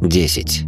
10.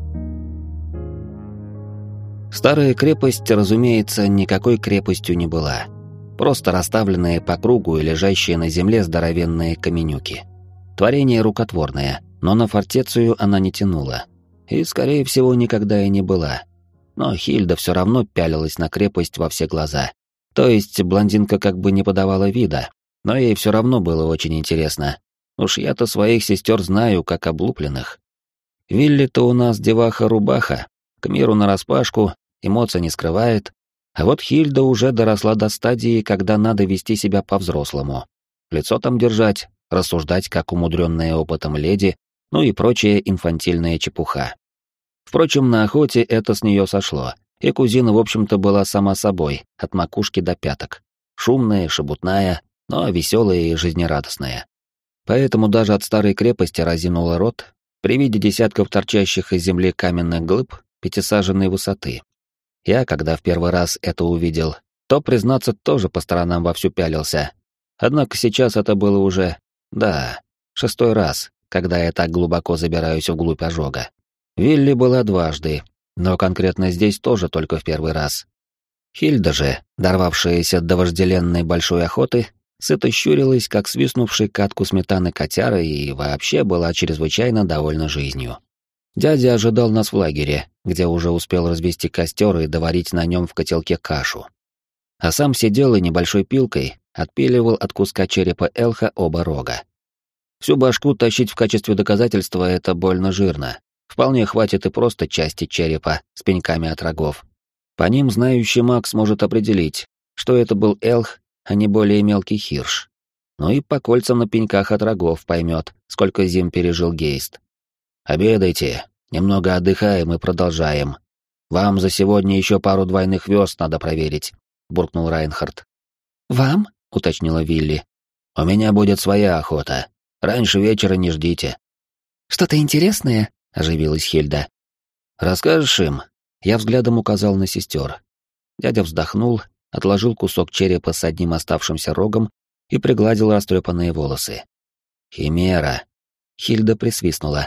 Старая крепость, разумеется, никакой крепостью не была. Просто расставленные по кругу и лежащие на земле здоровенные каменюки. Творение рукотворное, но на фортецию она не тянула. И, скорее всего, никогда и не была. Но Хильда все равно пялилась на крепость во все глаза. То есть блондинка как бы не подавала вида, но ей все равно было очень интересно. Уж я-то своих сестер знаю, как облупленных. Вилли-то у нас деваха-рубаха, к миру нараспашку, эмоций не скрывает. А вот Хильда уже доросла до стадии, когда надо вести себя по-взрослому. Лицо там держать, рассуждать как умудренная опытом леди, ну и прочая инфантильная чепуха. Впрочем, на охоте это с нее сошло, и кузина, в общем-то, была сама собой, от макушки до пяток. Шумная, шебутная, но веселая и жизнерадостная. Поэтому даже от старой крепости разинула рот при виде десятков торчащих из земли каменных глыб пятисаженной высоты. Я, когда в первый раз это увидел, то, признаться, тоже по сторонам вовсю пялился. Однако сейчас это было уже, да, 6-й раз, когда я так глубоко забираюсь вглубь ожога. Вилли была дважды, но конкретно здесь тоже только в первый раз. Хильда же, дорвавшаяся до вожделенной большой охоты, сыто щурилась, как свистнувший катку сметаны котяра, и вообще была чрезвычайно довольна жизнью. Дядя ожидал нас в лагере, где уже успел развести костер и доварить на нем в котелке кашу. А сам сидел и небольшой пилкой отпиливал от куска черепа элха оба рога. Всю башку тащить в качестве доказательства — это больно жирно. Вполне хватит и просто части черепа с пеньками от рогов. По ним знающий маг сможет определить, что это был элх, а не более мелкий хирш. Ну и по кольцам на пеньках от рогов поймет, сколько зим пережил Гейст. «Обедайте, немного отдыхаем и продолжаем. Вам за сегодня еще пару двойных вёст надо проверить», — буркнул Райнхард. «Вам?» — уточнила Вилли. «У меня будет своя охота. Раньше вечера не ждите». «Что-то интересное?» — оживилась Хильда. «Расскажешь им?» Я взглядом указал на сестер. Дядя вздохнул, отложил кусок черепа с одним оставшимся рогом и пригладил растрепанные волосы. «Химера!» — Хильда присвистнула.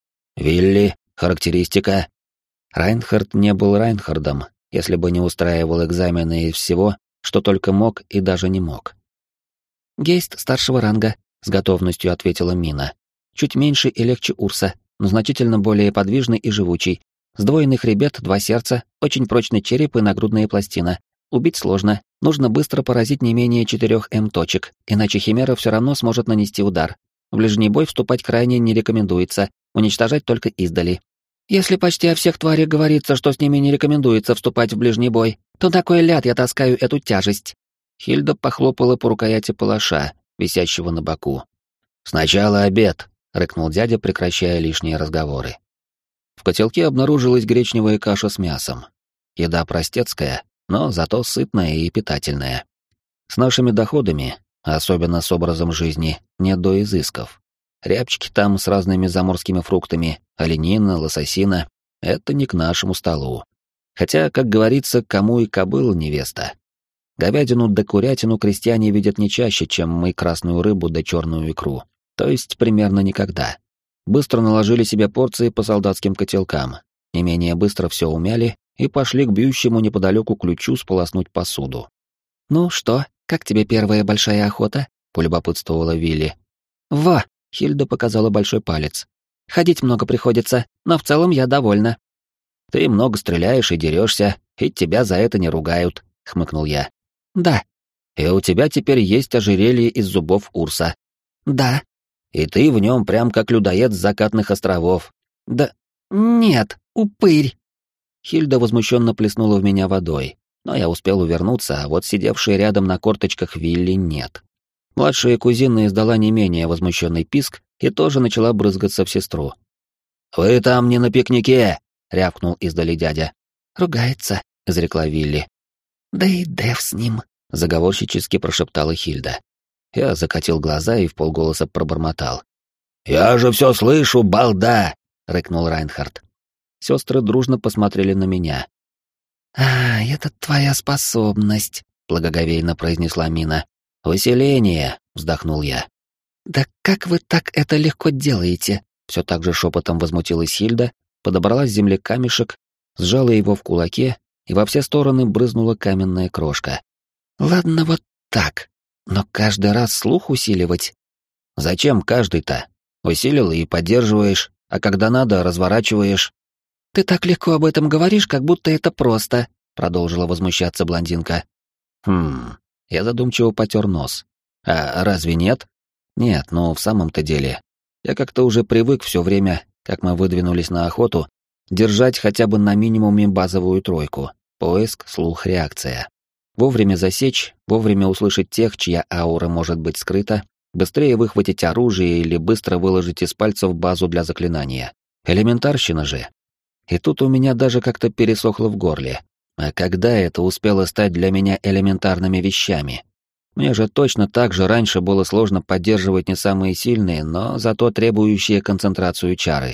«Вилли, характеристика?» Райнхард не был Райнхардом, если бы не устраивал экзамены из всего, что только мог и даже не мог. «Гейст старшего ранга», — с готовностью ответила Мина. «Чуть меньше и легче Урса, но значительно более подвижный и живучий. Сдвоенный хребет, 2 сердца, очень прочный череп и нагрудная пластина. Убить сложно, нужно быстро поразить не менее 4 точек, иначе Химера все равно сможет нанести удар. В ближний бой вступать крайне не рекомендуется, уничтожать только издали. Если почти о всех тварях говорится, что с ними не рекомендуется вступать в ближний бой, то на кой ляд я таскаю эту тяжесть?» Хильда похлопала по рукояти палаша, висящего на боку. «Сначала обед», — рыкнул дядя, прекращая лишние разговоры. В котелке обнаружилась гречневая каша с мясом. Еда простецкая, но зато сытная и питательная. С нашими доходами, особенно с образом жизни, нет до изысков. Рябчики там с разными заморскими фруктами, оленина, лососина — это не к нашему столу. Хотя, как говорится, кому и кобыла невеста. Говядину да курятину крестьяне видят не чаще, чем мы красную рыбу да черную икру. То есть примерно никогда. Быстро наложили себе порции по солдатским котелкам, не менее быстро все умяли и пошли к бьющему неподалеку ключу сполоснуть посуду. «Ну что, как тебе первая большая охота?» — полюбопытствовала Вилли. «Во!» — Хильда показала большой палец. «Ходить много приходится, но в целом я довольна». «Ты много стреляешь и дерешься, и тебя за это не ругают», — хмыкнул я. «Да». «И у тебя теперь есть ожерелье из зубов Урса». «Да». «И ты в нем прям как людоед с закатных островов». «Да нет, упырь». Хильда возмущенно плеснула в меня водой, но я успел увернуться, а вот сидевший рядом на корточках Вилли нет. Младшая кузина издала не менее возмущенный писк и тоже начала брызгаться в сестру. «Вы там не на пикнике!» — рявкнул издали дядя. «Ругается», — изрекла Вилли. «Да и Дэв с ним», — заговорщически прошептала Хильда. Я закатил глаза и вполголоса пробормотал. «Я же все слышу, балда!» — рыкнул Райнхард. Сестры дружно посмотрели на меня. «А, это твоя способность», — благоговейно произнесла Мина. «Выселение», — вздохнул я. «Да как вы так это легко делаете?» Все так же шепотом возмутилась Хильда, подобрала с земли камешек, сжала его в кулаке, и во все стороны брызнула каменная крошка. «Ладно, вот так. Но каждый раз слух усиливать?» «Зачем каждый-то? Усилил и поддерживаешь, а когда надо, разворачиваешь». «Ты так легко об этом говоришь, как будто это просто», — продолжила возмущаться блондинка. Я задумчиво потер нос. «А разве нет?» «Нет, ну в самом-то деле. Я как-то уже привык все время, как мы выдвинулись на охоту, держать хотя бы на минимуме базовую тройку. Поиск, слух, реакция. Вовремя засечь, вовремя услышать тех, чья аура может быть скрыта, быстрее выхватить оружие или быстро выложить из пальцев базу для заклинания. Элементарщина же. И тут у меня даже как-то пересохло в горле. А когда это успело стать для меня элементарными вещами? Мне же точно так же раньше было сложно поддерживать не самые сильные, но зато требующие концентрацию чары.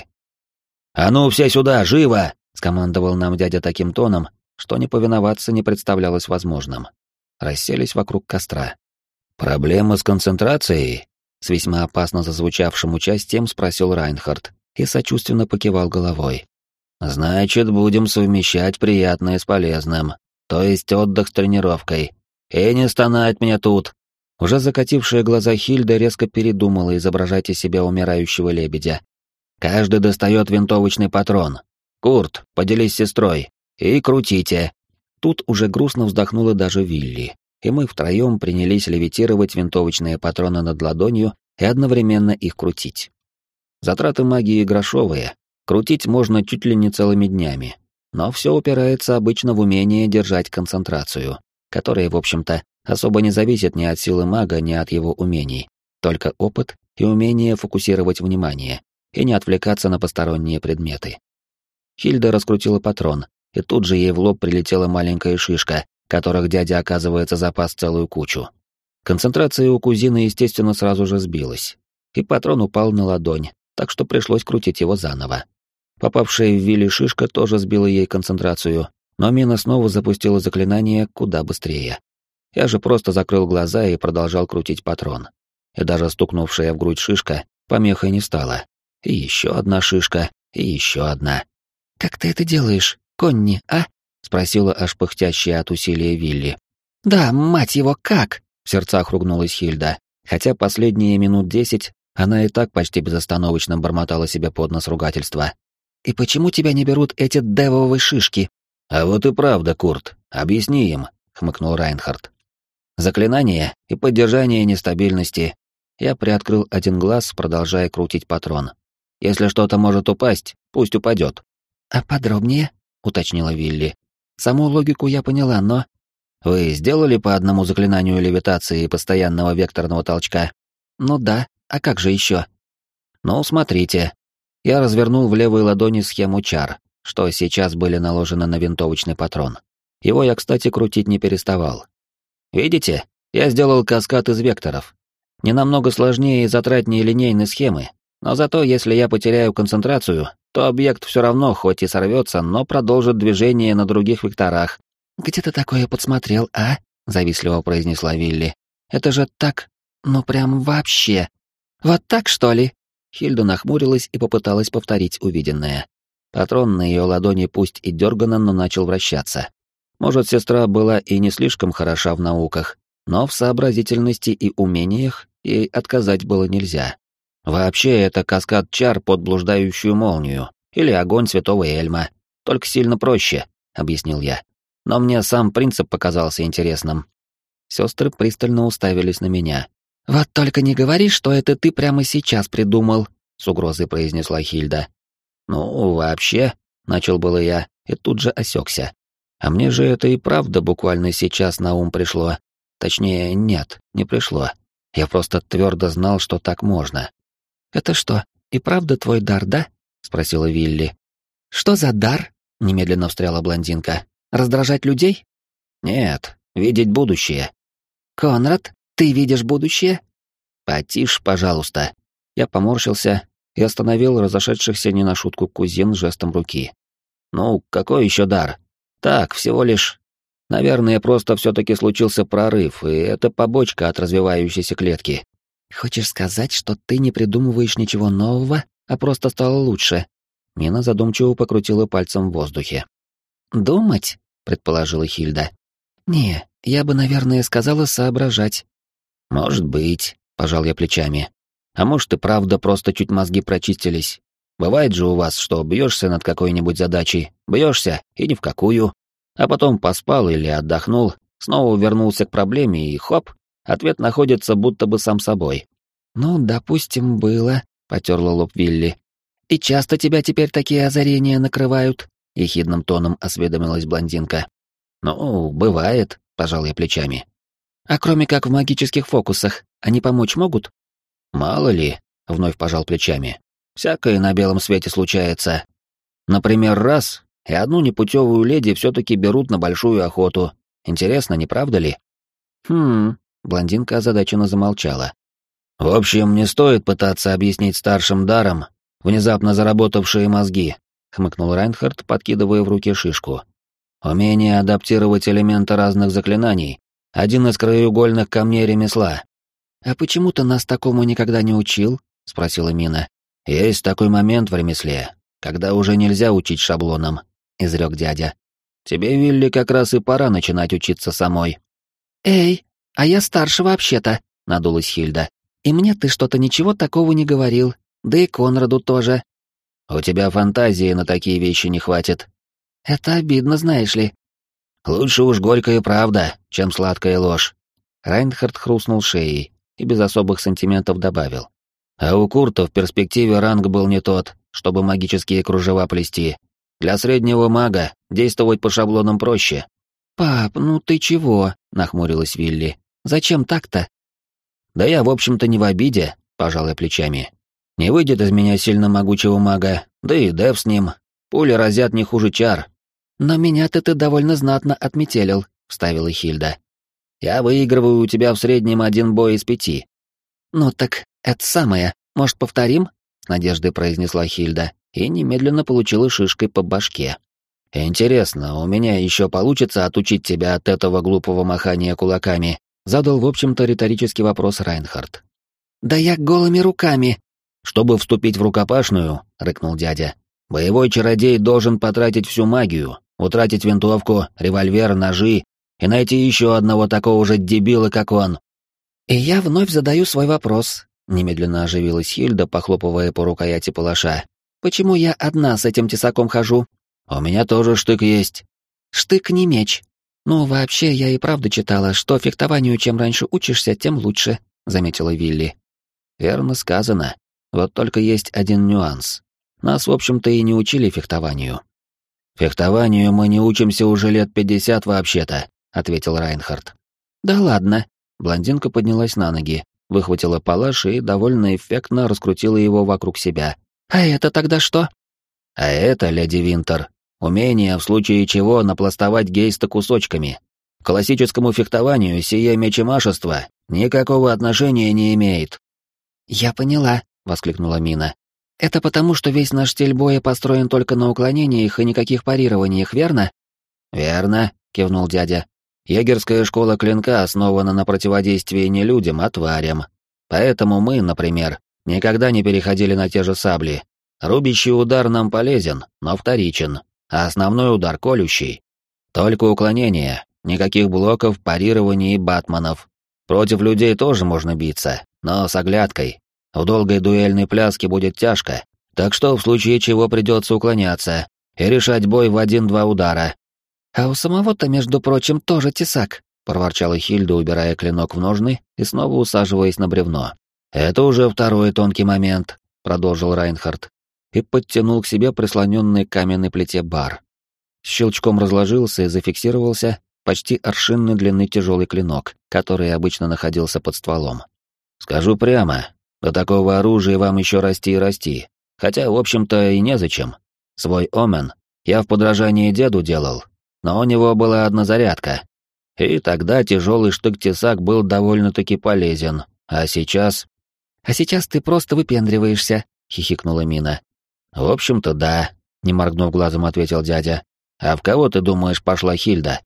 «А ну, все сюда, живо!» — скомандовал нам дядя таким тоном, что не повиноваться не представлялось возможным. Расселись вокруг костра. «Проблема с концентрацией?» — с весьма опасно зазвучавшим участием спросил Райнхард и сочувственно покивал головой. «Значит, будем совмещать приятное с полезным, то есть отдых с тренировкой. И не стонать мне тут!» Уже закатившая глаза Хильда резко передумала изображать из себя умирающего лебедя. «Каждый достает винтовочный патрон. Курт, поделись с сестрой. И крутите!» Тут уже грустно вздохнула даже Вилли, и мы втроем принялись левитировать винтовочные патроны над ладонью и одновременно их крутить. Затраты магии грошовые, крутить можно чуть ли не целыми днями, но все упирается обычно в умение держать концентрацию, которая, в общем-то, особо не зависит ни от силы мага, ни от его умений, только опыт и умение фокусировать внимание и не отвлекаться на посторонние предметы. Хильда раскрутила патрон, и тут же ей в лоб прилетела маленькая шишка, которых дядя, оказывается, запас целую кучу. Концентрация у кузины, естественно, сразу же сбилась, и патрон упал на ладонь, так что пришлось крутить его заново. Попавшая в Вилли шишка тоже сбила ей концентрацию, но Мина снова запустила заклинание куда быстрее. Я же просто закрыл глаза и продолжал крутить патрон. И даже стукнувшая в грудь шишка помехой не стала. И еще одна шишка, и еще одна. «Как ты это делаешь, Конни, а?» — спросила аж пыхтящая от усилия Вилли. «Да, мать его, как?» — в сердцах ругнулась Хильда, хотя последние минут 10 она и так почти безостановочно бормотала себе под нос ругательства. «И почему тебя не берут эти девовые шишки?» «А вот и правда, Курт, объясни им», — хмыкнул Райнхард. «Заклинание и поддержание нестабильности». Я приоткрыл один глаз, продолжая крутить патрон. «Если что-то может упасть, пусть упадет». «А подробнее?» — уточнила Вилли. «Саму логику я поняла, но...» «Вы сделали по одному заклинанию левитации и постоянного векторного толчка?» «Ну да, а как же еще?» «Ну, смотрите». Я развернул в левой ладони схему чар, что сейчас были наложены на винтовочный патрон. Его я, кстати, крутить не переставал. Видите, я сделал каскад из векторов. Не намного сложнее и затратнее линейной схемы, но зато если я потеряю концентрацию, то объект все равно хоть и сорвется, но продолжит движение на других векторах. «Где ты такое подсмотрел, а?» — завистливо произнесла Вилли. «Это же так... ну прям вообще... вот так, что ли?» Хильда нахмурилась и попыталась повторить увиденное. Патрон на ее ладони пусть и дергано, но начал вращаться. Может, сестра была и не слишком хороша в науках, но в сообразительности и умениях ей отказать было нельзя. Вообще, это каскад чар под блуждающую молнию, или огонь святого Эльма, только сильно проще, — объяснил я. Но мне сам принцип показался интересным. Сестры пристально уставились на меня. «Вот только не говори, что это ты прямо сейчас придумал», — с угрозой произнесла Хильда. «Ну, вообще», — начал было я, и тут же осекся. А мне же это и правда буквально сейчас на ум пришло. Точнее, нет, не пришло. Я просто твердо знал, что так можно. «Это что, и правда твой дар, да?» — спросила Вилли. «Что за дар?» — немедленно встряла блондинка. «Раздражать людей?» «Нет, видеть будущее». «Конрад, ты видишь будущее?» «Потише, пожалуйста». Я поморщился и остановил разошедшихся не на шутку кузин жестом руки. «Ну, какой еще дар? Так, всего лишь... Наверное, просто все-таки случился прорыв, и это побочка от развивающейся клетки». «Хочешь сказать, что ты не придумываешь ничего нового, а просто стало лучше. Мина задумчиво покрутила пальцем в воздухе. «Думать?» — предположила Хильда. «Не, я бы, наверное, сказала соображать». «Может быть», — пожал я плечами. «А может и правда просто чуть мозги прочистились. Бывает же у вас, что бьешься над какой-нибудь задачей, бьешься и ни в какую, а потом поспал или отдохнул, снова вернулся к проблеме и хоп, ответ находится будто бы сам собой». «Ну, допустим, было», — потерла лоб Вилли. «И часто тебя теперь такие озарения накрывают?» — ехидным тоном осведомилась блондинка. «Ну, бывает», — пожал я плечами. «А кроме как в магических фокусах, они помочь могут?» «Мало ли», — вновь пожал плечами. «Всякое на белом свете случается. Например, раз, и одну непутевую леди все-таки берут на большую охоту. Интересно, не правда ли?» Блондинка озадаченно замолчала. «В общем, не стоит пытаться объяснить старшим даром внезапно заработавшие мозги», — хмыкнул Райнхард, подкидывая в руки шишку. «Умение адаптировать элементы разных заклинаний — один из краеугольных камней ремесла». «А почему ты нас такому никогда не учил?» — спросила Мина. «Есть такой момент в ремесле, когда уже нельзя учить шаблоном», — изрек дядя. «Тебе, Вилли, как раз и пора начинать учиться самой». «Эй, а я старше вообще-то», — надулась Хильда. «И мне ты что-то ничего такого не говорил, да и Конраду тоже». «У тебя фантазии на такие вещи не хватит». «Это обидно, знаешь ли». «Лучше уж горькая правда, чем сладкая ложь». Райнхард хрустнул шеей и без особых сантиментов добавил. «А у Курта в перспективе ранг был не тот, чтобы магические кружева плести. Для среднего мага действовать по шаблонам проще». «Пап, ну ты чего?» — нахмурилась Вилли. «Зачем так-то?» «Да я, в общем-то, не в обиде», — пожал я плечами. «Не выйдет из меня сильно могучего мага, да и Дэв с ним. Пули разят не хуже чар». «Но меня-то ты довольно знатно отметелил», — вставила Хильда. «Я выигрываю у тебя в среднем 1 бой из 5». «Ну так, это самое. Может, повторим?» — с надеждой произнесла Хильда и немедленно получила шишкой по башке. «Интересно, у меня еще получится отучить тебя от этого глупого махания кулаками?» — задал, в общем-то, риторический вопрос Райнхард. «Да я голыми руками!» «Чтобы вступить в рукопашную», — рыкнул дядя, — «боевой чародей должен потратить всю магию, утратить винтовку, револьвер, ножи и найти еще одного такого же дебила, как он». «И я вновь задаю свой вопрос», — немедленно оживилась Хильда, похлопывая по рукояти палаша. «Почему я одна с этим тесаком хожу?» «У меня тоже штык есть». «Штык не меч. Ну, вообще, я и правда читала, что фехтованию чем раньше учишься, тем лучше», — заметила Вилли. «Верно сказано. Вот только есть один нюанс. Нас, в общем-то, и не учили фехтованию». «Фехтованию мы не учимся уже лет 50 вообще-то», — ответил Райнхард. «Да ладно». Блондинка поднялась на ноги, выхватила палаш и довольно эффектно раскрутила его вокруг себя. «А это тогда что?» «А это, леди Винтер, умение, в случае чего, напластовать гейста кусочками. К классическому фехтованию сие мечемашество никакого отношения не имеет». «Я поняла», — воскликнула Мина. «Это потому, что весь наш стиль боя построен только на уклонениях и никаких парированиях, верно?» «Верно», — кивнул дядя. «Егерская школа клинка основана на противодействии не людям, а тварям. Поэтому мы, например, никогда не переходили на те же сабли. Рубящий удар нам полезен, но вторичен, а основной удар колющий. Только уклонения, никаких блоков, парирований и батманов. Против людей тоже можно биться, но с оглядкой. В долгой дуэльной пляске будет тяжко, так что в случае чего придется уклоняться и решать бой в 1-2 удара». «А у самого-то, между прочим, тоже тесак», — проворчала Хильда, убирая клинок в ножны и снова усаживаясь на бревно. «Это уже второй тонкий момент», — продолжил Райнхард и подтянул к себе прислоненный к каменной плите бар. С щелчком разложился и зафиксировался почти аршинной длины тяжелый клинок, который обычно находился под стволом. «Скажу прямо, до такого оружия вам еще расти и расти, хотя, в общем-то, и незачем. Свой омен я в подражании деду делал, но у него была одна зарядка. И тогда тяжелый штык-тесак был довольно-таки полезен, а сейчас...» «А сейчас ты просто выпендриваешься», — хихикнула Мина. «В общем-то, да», — не моргнув глазом, ответил дядя. «А в кого, ты думаешь, пошла Хильда?»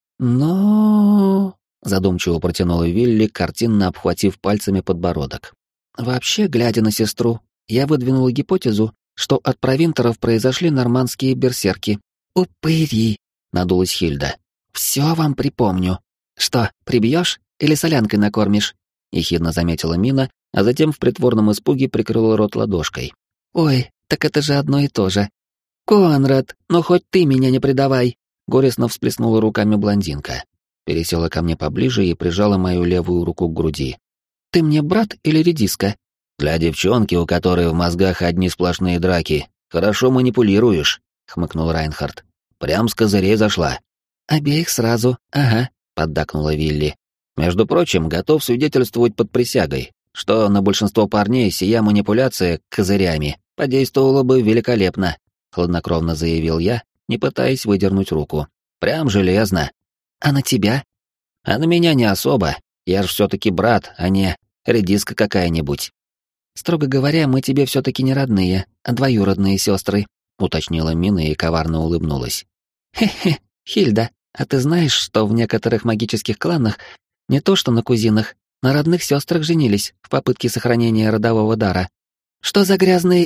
«Но...» — задумчиво протянула Вилли, картинно обхватив пальцами подбородок. «Вообще, глядя на сестру, я выдвинула гипотезу, что от провинторов произошли нормандские берсерки. «Упыри!» — надулась Хильда. «Все вам припомню. Что, прибьешь или солянкой накормишь?» — ехидно заметила Мина, а затем в притворном испуге прикрыла рот ладошкой. «Ой, так это же одно и то же». «Конрад, ну хоть ты меня не предавай!» — горестно всплеснула руками блондинка. Пересела ко мне поближе и прижала мою левую руку к груди. «Ты мне брат или редиска?» «Для девчонки, у которой в мозгах одни сплошные драки, хорошо манипулируешь», — хмыкнул Райнхард. «Прям с козырей зашла». «Обеих сразу, ага», — поддакнула Вилли. «Между прочим, готов свидетельствовать под присягой, что на большинство парней сия манипуляция козырями подействовала бы великолепно», — хладнокровно заявил я, не пытаясь выдернуть руку. «Прям железно». «А на тебя?» «А на меня не особо. Я ж все-таки брат, а не редиска какая-нибудь». «Строго говоря, мы тебе все-таки не родные, а двоюродные сестры», — уточнила Мина и коварно улыбнулась. «Хе-хе, Хильда, а ты знаешь, что в некоторых магических кланах, не то что на кузинах, на родных сестрах женились в попытке сохранения родового дара?» «Что за грязные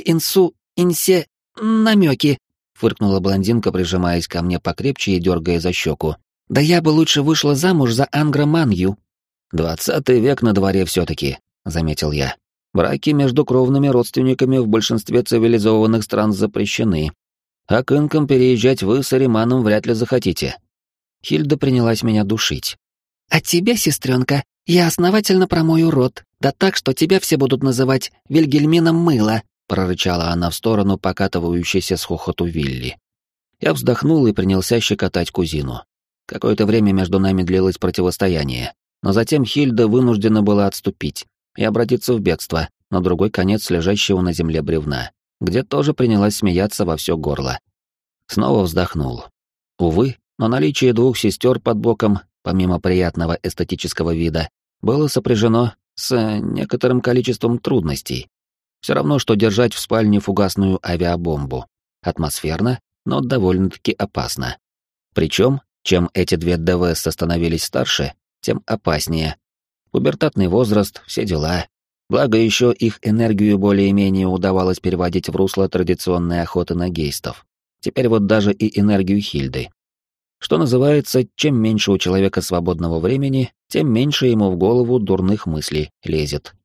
намеки?» — фыркнула блондинка, прижимаясь ко мне покрепче и дергая за щеку. «Да я бы лучше вышла замуж за Ангра Манью». 20 век на дворе все-таки», — заметил я. «Браки между кровными родственниками в большинстве цивилизованных стран запрещены. А к инкам переезжать вы с Ариманом вряд ли захотите». Хильда принялась меня душить. «А тебя, сестренка, я основательно промою рот, да так, что тебя все будут называть Вильгельмином Мыло», — прорычала она в сторону покатывающейся с хохоту Вилли. Я вздохнул и принялся щекотать кузину. Какое-то время между нами длилось противостояние, но затем Хильда вынуждена была отступить и обратиться в бегство на другой конец лежащего на земле бревна, где тоже принялась смеяться во все горло. Снова вздохнул. Увы, но наличие двух сестер под боком, помимо приятного эстетического вида, было сопряжено с некоторым количеством трудностей. Все равно, что держать в спальне фугасную авиабомбу. Атмосферно, но довольно-таки опасно. Причем, чем эти две ДВС становились старше, тем опаснее. Пубертатный возраст, все дела. Благо еще их энергию более-менее удавалось переводить в русло традиционной охоты на гейстов. Теперь вот даже и энергию Хильды. Что называется, чем меньше у человека свободного времени, тем меньше ему в голову дурных мыслей лезет.